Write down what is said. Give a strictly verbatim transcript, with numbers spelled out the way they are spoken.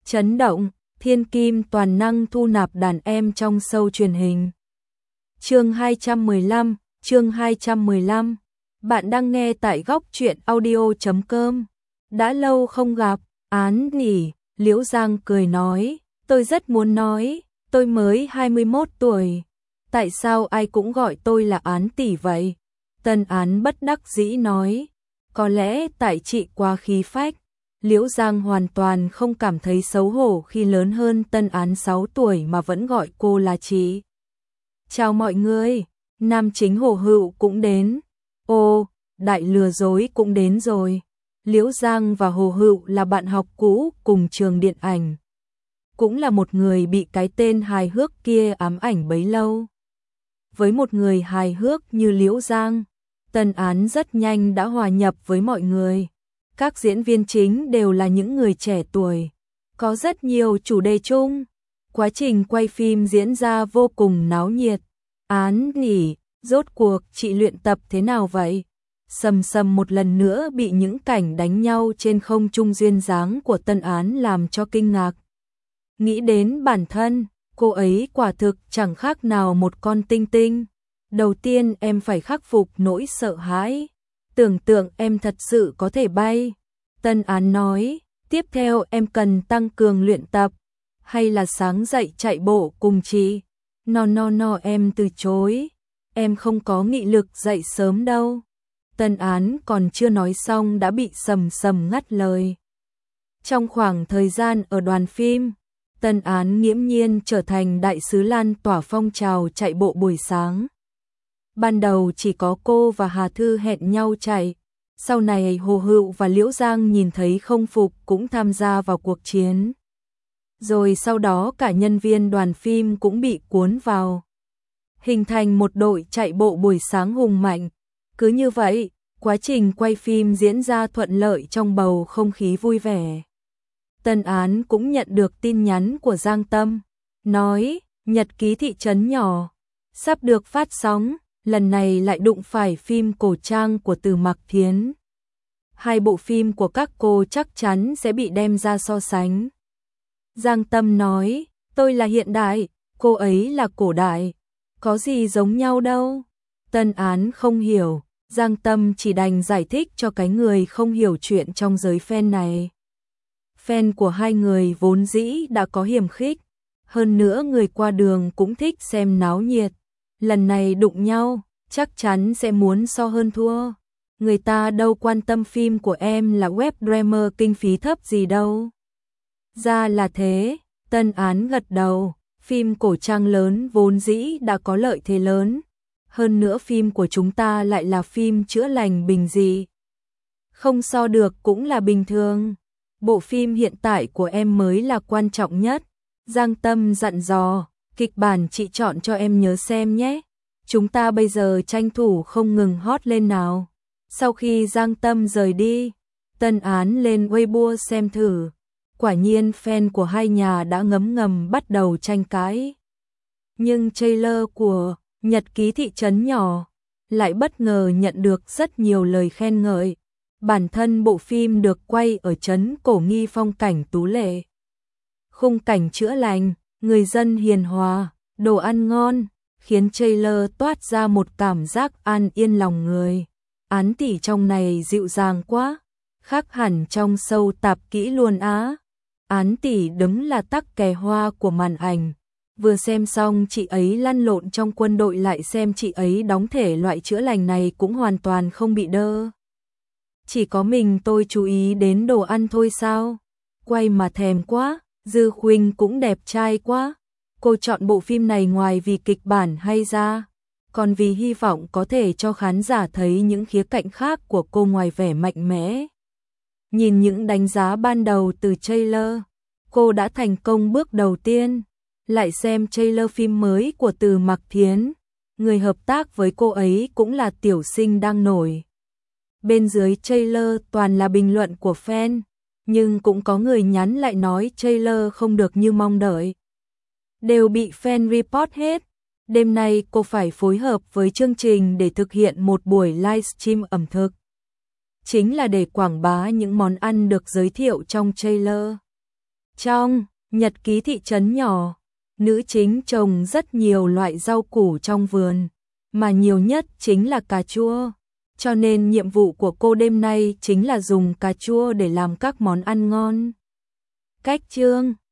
Chấn động, thiên kim toàn năng thu nạp đàn em trong show truyền hình. Chương hai trăm mười lăm, chương hai trăm mười lăm. Bạn đang nghe tại góc truyện audio chấm com. Đã lâu không gặp, Án nhỉ, Liễu Giang cười nói, tôi rất muốn nói, tôi mới hai mươi mốt tuổi. Tại sao ai cũng gọi tôi là Án tỷ vậy? Tân Án bất đắc dĩ nói, có lẽ tại chị quá khí phách. Liễu Giang hoàn toàn không cảm thấy xấu hổ khi lớn hơn Tân Án sáu tuổi mà vẫn gọi cô là chị. Chào mọi người, nam chính Hồ Hựu cũng đến. Ô, đại lừa dối cũng đến rồi. Liễu Giang và Hồ Hựu là bạn học cũ cùng trường điện ảnh. Cũng là một người bị cái tên hài hước kia ám ảnh bấy lâu. Với một người hài hước như Liễu Giang, Tân Án rất nhanh đã hòa nhập với mọi người. Các diễn viên chính đều là những người trẻ tuổi, có rất nhiều chủ đề chung. Quá trình quay phim diễn ra vô cùng náo nhiệt. Án nhỉ, rốt cuộc chị luyện tập thế nào vậy? Sầm Sầm một lần nữa bị những cảnh đánh nhau trên không trung duyên dáng của Tân Án làm cho kinh ngạc. Nghĩ đến bản thân, cô ấy quả thực chẳng khác nào một con tinh tinh. Đầu tiên em phải khắc phục nỗi sợ hãi. Tưởng tượng em thật sự có thể bay. Tân Án nói, tiếp theo em cần tăng cường luyện tập. Hay là sáng dậy chạy bộ cùng chị? No no no em từ chối. Em không có nghị lực dậy sớm đâu. Tân Án còn chưa nói xong đã bị Sầm Sầm ngắt lời. Trong khoảng thời gian ở đoàn phim, Tân Án nghiễm nhiên trở thành đại sứ lan tỏa phong trào chạy bộ buổi sáng. Ban đầu chỉ có cô và Hà Thư hẹn nhau chạy, sau này Hồ Hựu và Liễu Giang nhìn thấy không phục cũng tham gia vào cuộc chiến. Rồi sau đó cả nhân viên đoàn phim cũng bị cuốn vào, hình thành một đội chạy bộ buổi sáng hùng mạnh. Cứ như vậy, quá trình quay phim diễn ra thuận lợi trong bầu không khí vui vẻ. Tân Án cũng nhận được tin nhắn của Giang Tâm, nói, nhật ký thị trấn nhỏ, sắp được phát sóng, lần này lại đụng phải phim cổ trang của Từ Mặc Thiến. Hai bộ phim của các cô chắc chắn sẽ bị đem ra so sánh. Giang Tâm nói, tôi là hiện đại, cô ấy là cổ đại, có gì giống nhau đâu. Tân Án không hiểu, Giang Tâm chỉ đành giải thích cho cái người không hiểu chuyện trong giới fan này. Fan của hai người vốn dĩ đã có hiềm khích, hơn nữa người qua đường cũng thích xem náo nhiệt. Lần này đụng nhau, chắc chắn sẽ muốn so hơn thua. Người ta đâu quan tâm phim của em là web drama kinh phí thấp gì đâu. Ra là thế, Tân Án gật đầu, phim cổ trang lớn vốn dĩ đã có lợi thế lớn. Hơn nữa phim của chúng ta lại là phim chữa lành bình dị. Không so được cũng là bình thường. Bộ phim hiện tại của em mới là quan trọng nhất. Giang Tâm dặn dò, kịch bản chị chọn cho em nhớ xem nhé. Chúng ta bây giờ tranh thủ không ngừng hot lên nào. Sau khi Giang Tâm rời đi, Tân Án lên Weibo xem thử. Quả nhiên fan của hai nhà đã ngấm ngầm bắt đầu tranh cãi. Nhưng trailer của Nhật ký thị trấn nhỏ lại bất ngờ nhận được rất nhiều lời khen ngợi. Bản thân bộ phim được quay ở trấn cổ nghi phong cảnh tú lệ. Khung cảnh chữa lành, người dân hiền hòa, đồ ăn ngon, khiến trailer toát ra một cảm giác an yên lòng người. Án tỷ trong này dịu dàng quá, khác hẳn trong show tạp kỹ luôn á. Án tỷ đúng là tắc kè hoa của màn ảnh. Vừa xem xong chị ấy lăn lộn trong quân đội lại xem chị ấy đóng thể loại chữa lành này cũng hoàn toàn không bị đơ. Chỉ có mình tôi chú ý đến đồ ăn thôi sao? Quay mà thèm quá, Dư Khuynh cũng đẹp trai quá. Cô chọn bộ phim này ngoài vì kịch bản hay ra, còn vì hy vọng có thể cho khán giả thấy những khía cạnh khác của cô ngoài vẻ mạnh mẽ. Nhìn những đánh giá ban đầu từ trailer, cô đã thành công bước đầu tiên. Lại xem trailer phim mới của Từ Mặc Thiến, người hợp tác với cô ấy cũng là tiểu sinh đang nổi. Bên dưới trailer toàn là bình luận của fan, nhưng cũng có người nhắn lại nói trailer không được như mong đợi. Đều bị fan report hết. Đêm nay cô phải phối hợp với chương trình để thực hiện một buổi livestream ẩm thực. Chính là để quảng bá những món ăn được giới thiệu trong trailer. Trong nhật ký thị trấn nhỏ, nữ chính trồng rất nhiều loại rau củ trong vườn, mà nhiều nhất chính là cà chua. Cho nên nhiệm vụ của cô đêm nay chính là dùng cà chua để làm các món ăn ngon. Cách chương